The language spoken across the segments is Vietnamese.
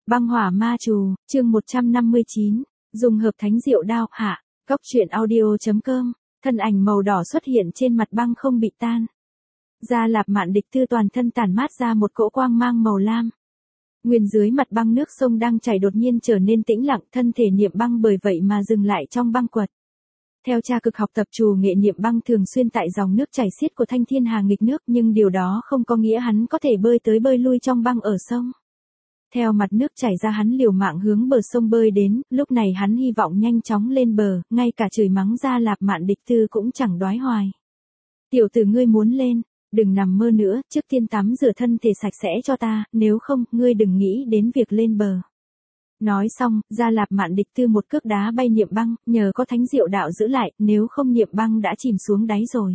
Băng hỏa ma trù, chương 159, dùng hợp thánh diệu đao, hạ, góc truyện audio.com, thân ảnh màu đỏ xuất hiện trên mặt băng không bị tan. Gia Lạp Mạn Địch Tư toàn thân tản mát ra một cỗ quang mang màu lam. Nguyên dưới mặt băng nước sông đang chảy đột nhiên trở nên tĩnh lặng, thân thể Niệm Băng bởi vậy mà dừng lại trong băng quật. Theo cha cực học tập trù nghệ, Niệm Băng thường xuyên tại dòng nước chảy xiết của Thanh Thiên Hà nghịch nước, nhưng điều đó không có nghĩa hắn có thể bơi tới bơi lui trong băng ở sông. Theo mặt nước chảy ra, hắn liều mạng hướng bờ sông bơi đến, lúc này hắn hy vọng nhanh chóng lên bờ, ngay cả chửi mắng Gia Lạp Mạn Địch Tư cũng chẳng đoái hoài. Tiểu tử, ngươi muốn lên, đừng nằm mơ nữa, trước tiên tắm rửa thân thể sạch sẽ cho ta, nếu không, ngươi đừng nghĩ đến việc lên bờ. Nói xong, Gia Lạp Mạn Địch Tư một cước đá bay Niệm Băng, nhờ có thánh diệu đạo giữ lại, nếu không Niệm Băng đã chìm xuống đáy rồi.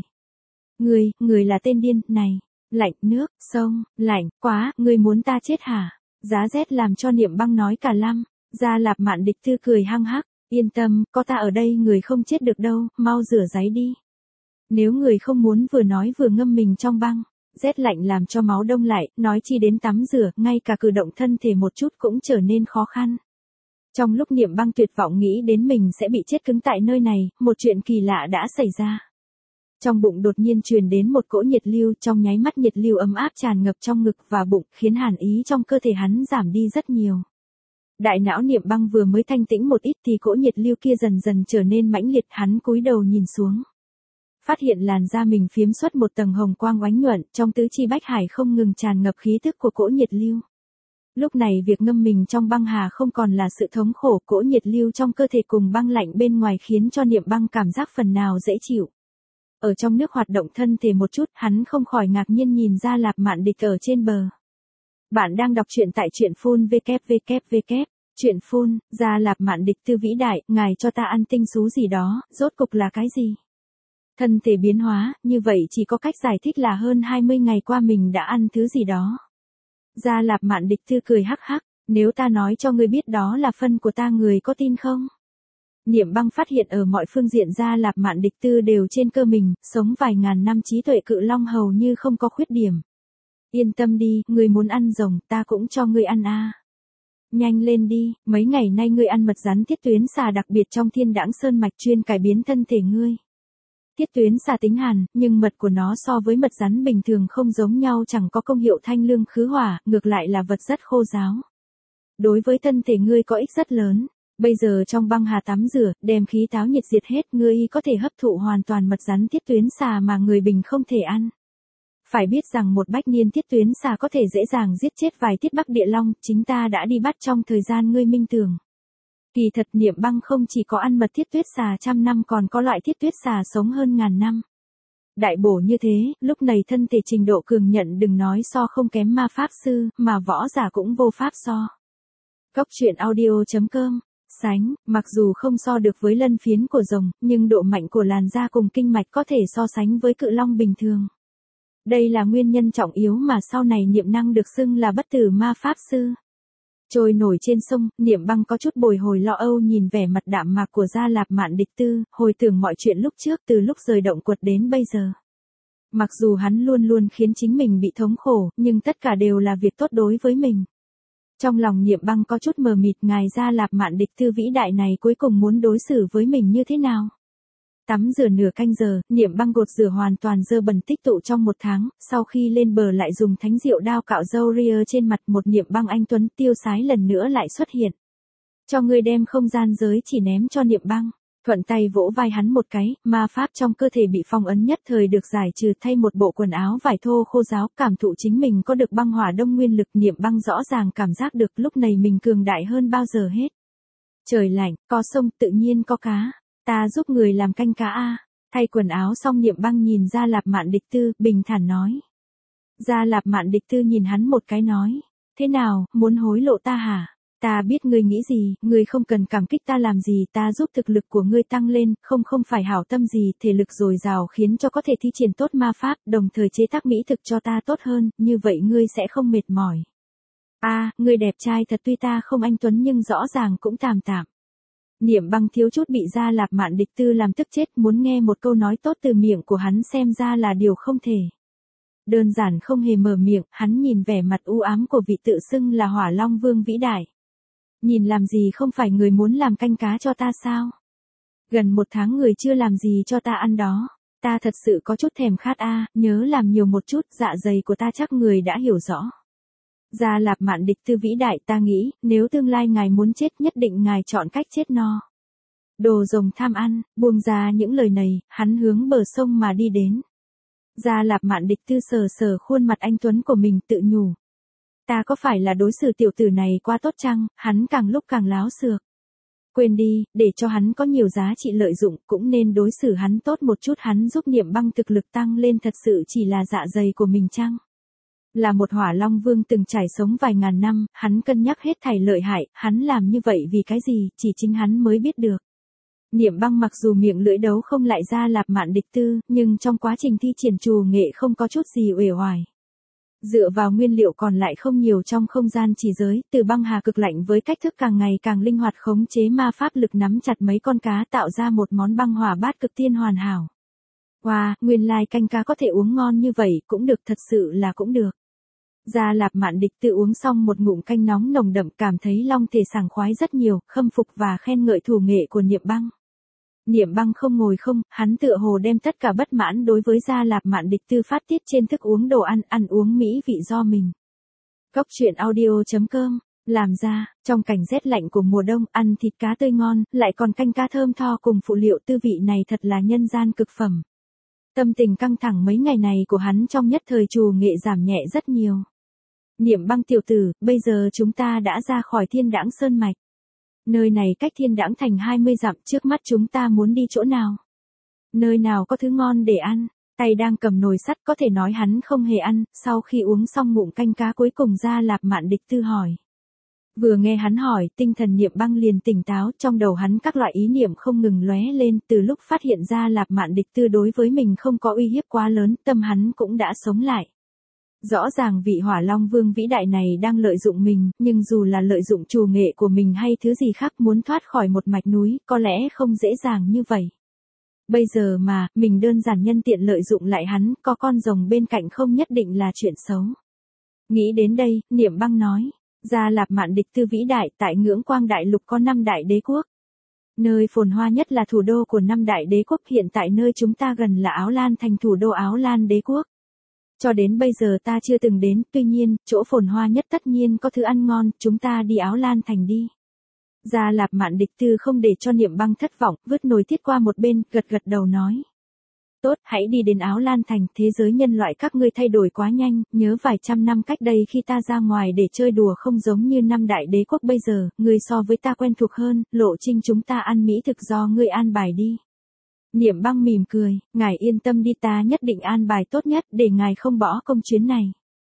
Người là tên điên, này, lạnh, nước, sông, lạnh, quá, ngươi muốn ta chết hả? Giá rét làm cho Niệm Băng nói cả lăm. Gia Lạp Mạn Địch Tư cười hăng hắc, yên tâm, có ta ở đây người không chết được đâu, mau rửa ráy đi. Nếu người không muốn vừa nói vừa ngâm mình trong băng, rét lạnh làm cho máu đông lại, nói chi đến tắm rửa, ngay cả cử động thân thể một chút cũng trở nên khó khăn. Trong lúc Niệm Băng tuyệt vọng nghĩ đến mình sẽ bị chết cứng tại nơi này, một chuyện kỳ lạ đã xảy ra. Trong bụng đột nhiên truyền đến một cỗ nhiệt lưu, trong nháy mắt nhiệt lưu ấm áp tràn ngập trong ngực và bụng, khiến hàn ý trong cơ thể hắn giảm đi rất nhiều. Đại não Niệm Băng vừa mới thanh tĩnh một ít thì cỗ nhiệt lưu kia dần dần trở nên mãnh liệt, hắn cúi đầu nhìn xuống. Phát hiện làn da mình phiếm xuất một tầng hồng quang oánh nhuận, trong tứ chi bách hải không ngừng tràn ngập khí tức của cỗ nhiệt lưu. Lúc này việc ngâm mình trong băng hà không còn là sự thống khổ, cỗ nhiệt lưu trong cơ thể cùng băng lạnh bên ngoài khiến cho Niệm Băng cảm giác phần nào dễ chịu. Ở trong nước hoạt động thân thể một chút, hắn không khỏi ngạc nhiên nhìn Gia Lạp Mạn Địch ở trên bờ. Bạn đang đọc truyện tại truyện phun www. Truyện phun, Gia Lạp Mạn Địch Tư vĩ đại, ngài cho ta ăn tinh sú gì đó, rốt cục là cái gì? Thân thể biến hóa, như vậy chỉ có cách giải thích là hơn 20 ngày qua mình đã ăn thứ gì đó. Gia Lạp Mạn Địch Tư cười hắc hắc, nếu ta nói cho ngươi biết đó là phân của ta, người có tin không? Niệm Băng phát hiện ở mọi phương diện Gia Lạp Mạn Địch Tư đều trên cơ mình, sống vài ngàn năm trí tuệ cự long hầu như không có khuyết điểm. Yên tâm đi, ngươi muốn ăn rồng, ta cũng cho ngươi ăn a. Nhanh lên đi, mấy ngày nay ngươi ăn mật rắn Tiết Tuyến Xà đặc biệt trong Thiên Đãng Sơn mạch chuyên cải biến thân thể ngươi. Tiết Tuyến Xà tính hàn, nhưng mật của nó so với mật rắn bình thường không giống nhau, chẳng có công hiệu thanh lương khứ hỏa, ngược lại là vật rất khô ráo. Đối với thân thể ngươi có ích rất lớn. Bây giờ trong băng hà tắm rửa, đem khí táo nhiệt diệt hết, ngươi có thể hấp thụ hoàn toàn mật rắn Tiết Tuyến Xà mà người bình không thể ăn. Phải biết rằng một bách niên Tiết Tuyến Xà có thể dễ dàng giết chết vài Tiết Bắc Địa Long, chính ta đã đi bắt trong thời gian ngươi minh tưởng. Kỳ thật Niệm Băng không chỉ có ăn mật Tiết Tuyết Xà trăm năm, còn có loại Tiết Tuyết Xà sống hơn ngàn năm. Đại bổ như thế, lúc này thân thể trình độ cường nhận đừng nói so không kém ma pháp sư, mà võ giả cũng vô pháp so. Góc truyện audio.com. Sánh, mặc dù không so được với lân phiến của rồng, nhưng độ mạnh của làn da cùng kinh mạch có thể so sánh với cự long bình thường. Đây là nguyên nhân trọng yếu mà sau này Niệm Năng được xưng là bất tử ma pháp sư. Trôi nổi trên sông, Niệm Băng có chút bồi hồi lo âu nhìn vẻ mặt đạm mạc của Gia Lạp Mạn Địch Tư, hồi tưởng mọi chuyện lúc trước từ lúc rời động quật đến bây giờ. Mặc dù hắn luôn luôn khiến chính mình bị thống khổ, nhưng tất cả đều là việc tốt đối với mình. Trong lòng Niệm Băng có chút mờ mịt, ngài Gia Lạp Mạn Địch Tư vĩ đại này cuối cùng muốn đối xử với mình như thế nào? Tắm rửa nửa canh giờ, Niệm Băng gột rửa hoàn toàn dơ bẩn tích tụ trong một tháng, sau khi lên bờ lại dùng thánh diệu đao cạo râu ria trên mặt, một Niệm Băng anh tuấn tiêu sái lần nữa lại xuất hiện. Cho ngươi đem không gian giới chỉ ném cho Niệm Băng. Thuận tay vỗ vai hắn một cái, ma pháp trong cơ thể bị phong ấn nhất thời được giải trừ, thay một bộ quần áo vải thô khô ráo, cảm thụ chính mình có được băng hỏa đông nguyên lực. Niệm Băng rõ ràng cảm giác được lúc này mình cường đại hơn bao giờ hết. Trời lạnh, có sông, tự nhiên có cá. Ta giúp người làm canh cá a. Thay quần áo xong Niệm Băng nhìn Gia Lạp Mạn Địch Tư, bình thản nói. Gia Lạp Mạn Địch Tư nhìn hắn một cái nói. Thế nào, muốn hối lộ ta hả? Ta biết ngươi nghĩ gì, ngươi không cần cảm kích ta làm gì, ta giúp thực lực của ngươi tăng lên, không phải hảo tâm gì, thể lực dồi dào khiến cho có thể thi triển tốt ma pháp, đồng thời chế tác mỹ thực cho ta tốt hơn, như vậy ngươi sẽ không mệt mỏi. Ngươi đẹp trai thật, tuy ta không anh tuấn nhưng rõ ràng cũng tạm tạm. Niệm Băng thiếu chút bị Gia Lạp Mạn Địch Tư làm tức chết, muốn nghe một câu nói tốt từ miệng của hắn xem ra là điều không thể. Đơn giản không hề mở miệng, hắn nhìn vẻ mặt u ám của vị tự xưng là Hỏa Long Vương vĩ đại. Nhìn làm gì không phải người muốn làm canh cá cho ta sao? Gần 1 tháng người chưa làm gì cho ta ăn đó. Ta thật sự có chút thèm khát nhớ làm nhiều một chút, dạ dày của ta chắc người đã hiểu rõ. Gia Lạp Mạn Địch Tư vĩ đại, ta nghĩ, nếu tương lai ngài muốn chết nhất định ngài chọn cách chết no. Đồ rồng tham ăn, buông ra những lời này, hắn hướng bờ sông mà đi đến. Gia Lạp Mạn Địch Tư sờ sờ khuôn mặt anh tuấn của mình tự nhủ. Ta có phải là đối xử tiểu tử này quá tốt chăng, hắn càng lúc càng láo xược. Quên đi, để cho hắn có nhiều giá trị lợi dụng, cũng nên đối xử hắn tốt một chút, hắn giúp Niệm Băng thực lực tăng lên thật sự chỉ là dạ dày của mình chăng? Là một Hỏa Long Vương từng trải sống vài ngàn năm, hắn cân nhắc hết thảy lợi hại, hắn làm như vậy vì cái gì, chỉ chính hắn mới biết được. Niệm Băng mặc dù miệng lưỡi đấu không lại Gia Lạp Mạn Địch Tư, nhưng trong quá trình thi triển trù nghệ không có chút gì uể oải. Dựa vào nguyên liệu còn lại không nhiều trong không gian chỉ giới, từ băng hà cực lạnh với cách thức càng ngày càng linh hoạt khống chế ma pháp lực nắm chặt mấy con cá tạo ra một món băng hỏa bát cực tiên hoàn hảo. Wow, nguyên lai canh cá có thể uống ngon như vậy, cũng được, thật sự là cũng được. Gia Lạp Mạn Địch tự uống xong một ngụm canh nóng nồng đậm, cảm thấy long thể sảng khoái rất nhiều, khâm phục và khen ngợi thủ nghệ của Niệm Băng. Niệm Băng không ngồi không, hắn tựa hồ đem tất cả bất mãn đối với Gia Lạp Mạn Địch Tư phát tiết trên thức uống đồ ăn uống mỹ vị do mình. Cốc truyện audio.com, làm ra, trong cảnh rét lạnh của mùa đông, ăn thịt cá tươi ngon, lại còn canh cá thơm tho cùng phụ liệu tư vị này thật là nhân gian cực phẩm. Tâm tình căng thẳng mấy ngày này của hắn trong nhất thời trù nghệ giảm nhẹ rất nhiều. Niệm Băng tiểu tử, bây giờ chúng ta đã ra khỏi Thiên Đãng Sơn Mạch. Nơi này cách Thiên Đãng Thành 20 dặm, trước mắt chúng ta muốn đi chỗ nào? Nơi nào có thứ ngon để ăn? Tay đang cầm nồi sắt, có thể nói hắn không hề ăn, sau khi uống xong ngụm canh cá cuối cùng Gia Lạp Mạn Địch Tư hỏi. Vừa nghe hắn hỏi, tinh thần Niệm Băng liền tỉnh táo, trong đầu hắn các loại ý niệm không ngừng lóe lên, từ lúc phát hiện Gia Lạp Mạn Địch Tư đối với mình không có uy hiếp quá lớn, tâm hắn cũng đã sống lại. Rõ ràng vị Hỏa Long Vương vĩ đại này đang lợi dụng mình, nhưng dù là lợi dụng trù nghệ của mình hay thứ gì khác muốn thoát khỏi một mạch núi, có lẽ không dễ dàng như vậy. Bây giờ mà, mình đơn giản nhân tiện lợi dụng lại hắn, có con rồng bên cạnh không nhất định là chuyện xấu. Nghĩ đến đây, Niệm Băng nói, Gia Lạp Mạn Địch Tư vĩ đại, tại Ngưỡng Quang Đại Lục có 5 đại đế quốc. Nơi phồn hoa nhất là thủ đô của 5 đại đế quốc, hiện tại nơi chúng ta gần là Áo Lan Thành, thủ đô Áo Lan đế quốc. Cho đến bây giờ ta chưa từng đến, tuy nhiên, chỗ phồn hoa nhất tất nhiên có thứ ăn ngon, chúng ta đi Áo Lan Thành đi. Gia Lạp Mạn Địch Tư không để cho Niệm Băng thất vọng, vứt nồi tiết qua một bên, gật gật đầu nói. Tốt, hãy đi đến Áo Lan Thành, thế giới nhân loại các ngươi thay đổi quá nhanh, nhớ vài trăm năm cách đây khi ta ra ngoài để chơi đùa không giống như 5 đại đế quốc bây giờ, ngươi so với ta quen thuộc hơn, lộ trình chúng ta ăn mỹ thực do ngươi an bài đi. Niệm Băng mỉm cười, ngài yên tâm đi, ta nhất định an bài tốt nhất để ngài không bỏ công chuyến này.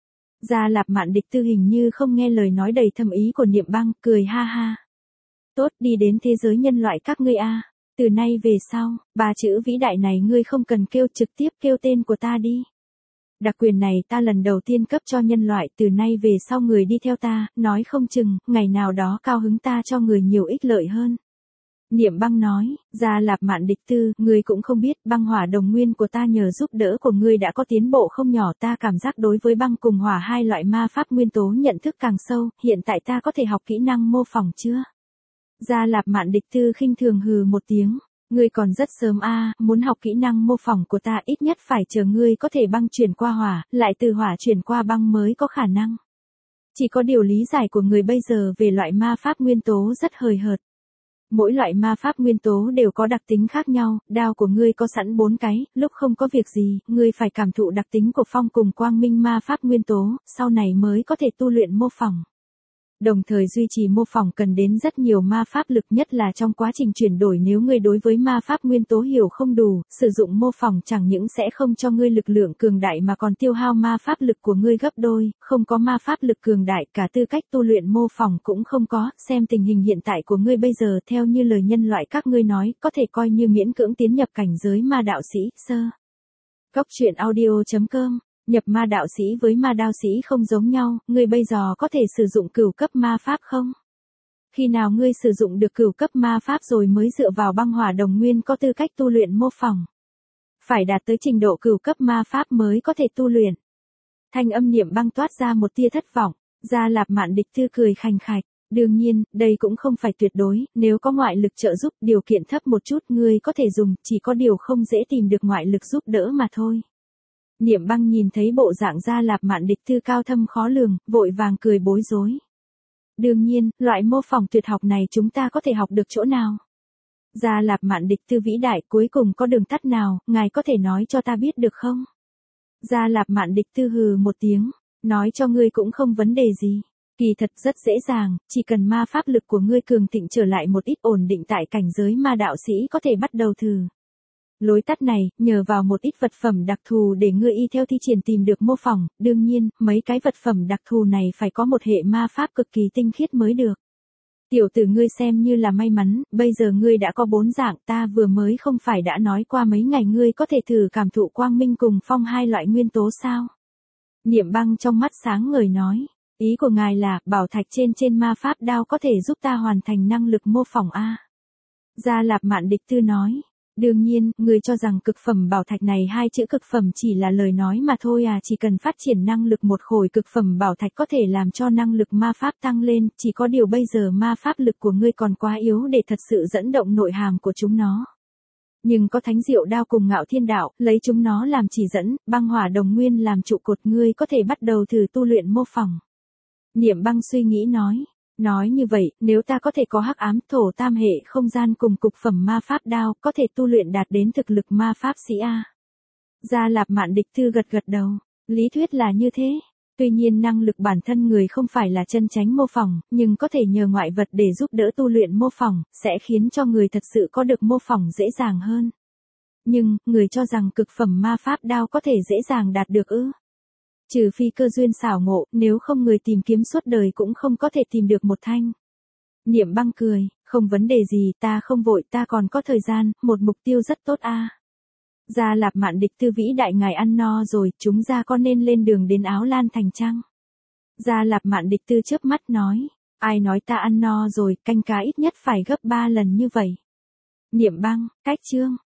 Gia Lạp Mạn Địch Tư hình như không nghe lời nói đầy thâm ý của Niệm Băng, cười ha ha. Tốt, đi đến thế giới nhân loại các ngươi từ nay về sau, 3 chữ vĩ đại này ngươi không cần kêu, trực tiếp kêu tên của ta đi. Đặc quyền này ta lần đầu tiên cấp cho nhân loại, từ nay về sau người đi theo ta, nói không chừng, ngày nào đó cao hứng ta cho người nhiều ích lợi hơn. Niệm Băng nói, Gia Lạp Mạn Địch Tư, ngươi cũng không biết, băng hỏa đồng nguyên của ta nhờ giúp đỡ của ngươi đã có tiến bộ không nhỏ, ta cảm giác đối với băng cùng hỏa hai loại ma pháp nguyên tố nhận thức càng sâu, hiện tại ta có thể học kỹ năng mô phỏng chưa? Gia Lạp Mạn Địch Tư khinh thường hừ một tiếng, ngươi còn rất sớm muốn học kỹ năng mô phỏng của ta ít nhất phải chờ ngươi có thể băng chuyển qua hỏa, lại từ hỏa chuyển qua băng mới có khả năng. Chỉ có điều lý giải của người bây giờ về loại ma pháp nguyên tố rất hời hợt. Mỗi loại ma pháp nguyên tố đều có đặc tính khác nhau, đao của ngươi có sẵn 4 cái, lúc không có việc gì, ngươi phải cảm thụ đặc tính của phong cùng quang minh ma pháp nguyên tố, sau này mới có thể tu luyện mô phỏng. Đồng thời duy trì mô phỏng cần đến rất nhiều ma pháp lực, nhất là trong quá trình chuyển đổi, nếu ngươi đối với ma pháp nguyên tố hiểu không đủ, sử dụng mô phỏng chẳng những sẽ không cho ngươi lực lượng cường đại mà còn tiêu hao ma pháp lực của ngươi gấp đôi, không có ma pháp lực cường đại cả tư cách tu luyện mô phỏng cũng không có, xem tình hình hiện tại của ngươi bây giờ theo như lời nhân loại các ngươi nói, có thể coi như miễn cưỡng tiến nhập cảnh giới ma đạo sĩ, sơ. Cốc truyện audio.com. Nhập ma đạo sĩ với ma đạo sĩ không giống nhau, ngươi bây giờ có thể sử dụng cửu cấp ma pháp không? Khi nào ngươi sử dụng được cửu cấp ma pháp rồi mới dựa vào băng hỏa đồng nguyên có tư cách tu luyện mô phỏng. Phải đạt tới trình độ cửu cấp ma pháp mới có thể tu luyện. Thanh âm Niệm Băng toát ra một tia thất vọng, Gia Lạp Mạn Địch Tư cười khành khạch, Đương nhiên, đây cũng không phải tuyệt đối, nếu có ngoại lực trợ giúp, điều kiện thấp một chút ngươi có thể dùng, chỉ có điều không dễ tìm được ngoại lực giúp đỡ mà thôi. Niệm Băng nhìn thấy bộ dạng Gia Lạp Mạn Địch Tư cao thâm khó lường, vội vàng cười bối rối. Đương nhiên, loại mô phỏng tuyệt học này chúng ta có thể học được chỗ nào? Gia Lạp Mạn Địch Tư vĩ đại, cuối cùng có đường tắt nào, ngài có thể nói cho ta biết được không? Gia Lạp Mạn Địch Tư hừ một tiếng, nói cho ngươi cũng không vấn đề gì. Kỳ thật rất dễ dàng, chỉ cần ma pháp lực của ngươi cường thịnh trở lại một ít ổn định tại cảnh giới ma đạo sĩ có thể bắt đầu thử. Lối tắt này, nhờ vào một ít vật phẩm đặc thù để ngươi y theo thi triển tìm được mô phỏng, đương nhiên, mấy cái vật phẩm đặc thù này phải có một hệ ma pháp cực kỳ tinh khiết mới được. Tiểu tử ngươi xem như là may mắn, bây giờ ngươi đã có 4 dạng, ta vừa mới không phải đã nói qua mấy ngày ngươi có thể thử cảm thụ quang minh cùng phong hai loại nguyên tố sao? Niệm Băng trong mắt sáng ngời nói, ý của ngài là, bảo thạch trên ma pháp đao có thể giúp ta hoàn thành năng lực mô phỏng a? Gia Lạp Mạn Địch Tư nói, đương nhiên, ngươi cho rằng cực phẩm bảo thạch này hai chữ cực phẩm chỉ là lời nói mà thôi à, chỉ cần phát triển năng lực một khối cực phẩm bảo thạch có thể làm cho năng lực ma pháp tăng lên, chỉ có điều bây giờ ma pháp lực của ngươi còn quá yếu để thật sự dẫn động nội hàm của chúng nó. Nhưng có thánh diệu đao cùng ngạo thiên đạo, lấy chúng nó làm chỉ dẫn, băng hỏa đồng nguyên làm trụ cột, ngươi có thể bắt đầu thử tu luyện mô phỏng. Niệm Băng suy nghĩ nói như vậy, nếu ta có thể có hắc ám thổ tam hệ không gian cùng cục phẩm ma pháp đao, có thể tu luyện đạt đến thực lực ma pháp sĩ A. Gia Lạp Mạn Địch Tư gật đầu, lý thuyết là như thế. Tuy nhiên năng lực bản thân người không phải là chân chánh mô phỏng, nhưng có thể nhờ ngoại vật để giúp đỡ tu luyện mô phỏng, sẽ khiến cho người thật sự có được mô phỏng dễ dàng hơn. Nhưng, người cho rằng cực phẩm ma pháp đao có thể dễ dàng đạt được ư? Trừ phi cơ duyên xảo ngộ, nếu không người tìm kiếm suốt đời cũng không có thể tìm được một thanh. Niệm Băng cười, không vấn đề gì, ta không vội, ta còn có thời gian, một mục tiêu rất tốt a. Gia Lạp Mạn Địch Tư vĩ đại ngài ăn no rồi, chúng ta có nên lên đường đến Áo Lan Thành chăng? Gia Lạp Mạn Địch Tư chớp mắt nói, ai nói ta ăn no rồi, canh cá ít nhất phải gấp 3 lần như vậy. Niệm Băng, cách chương.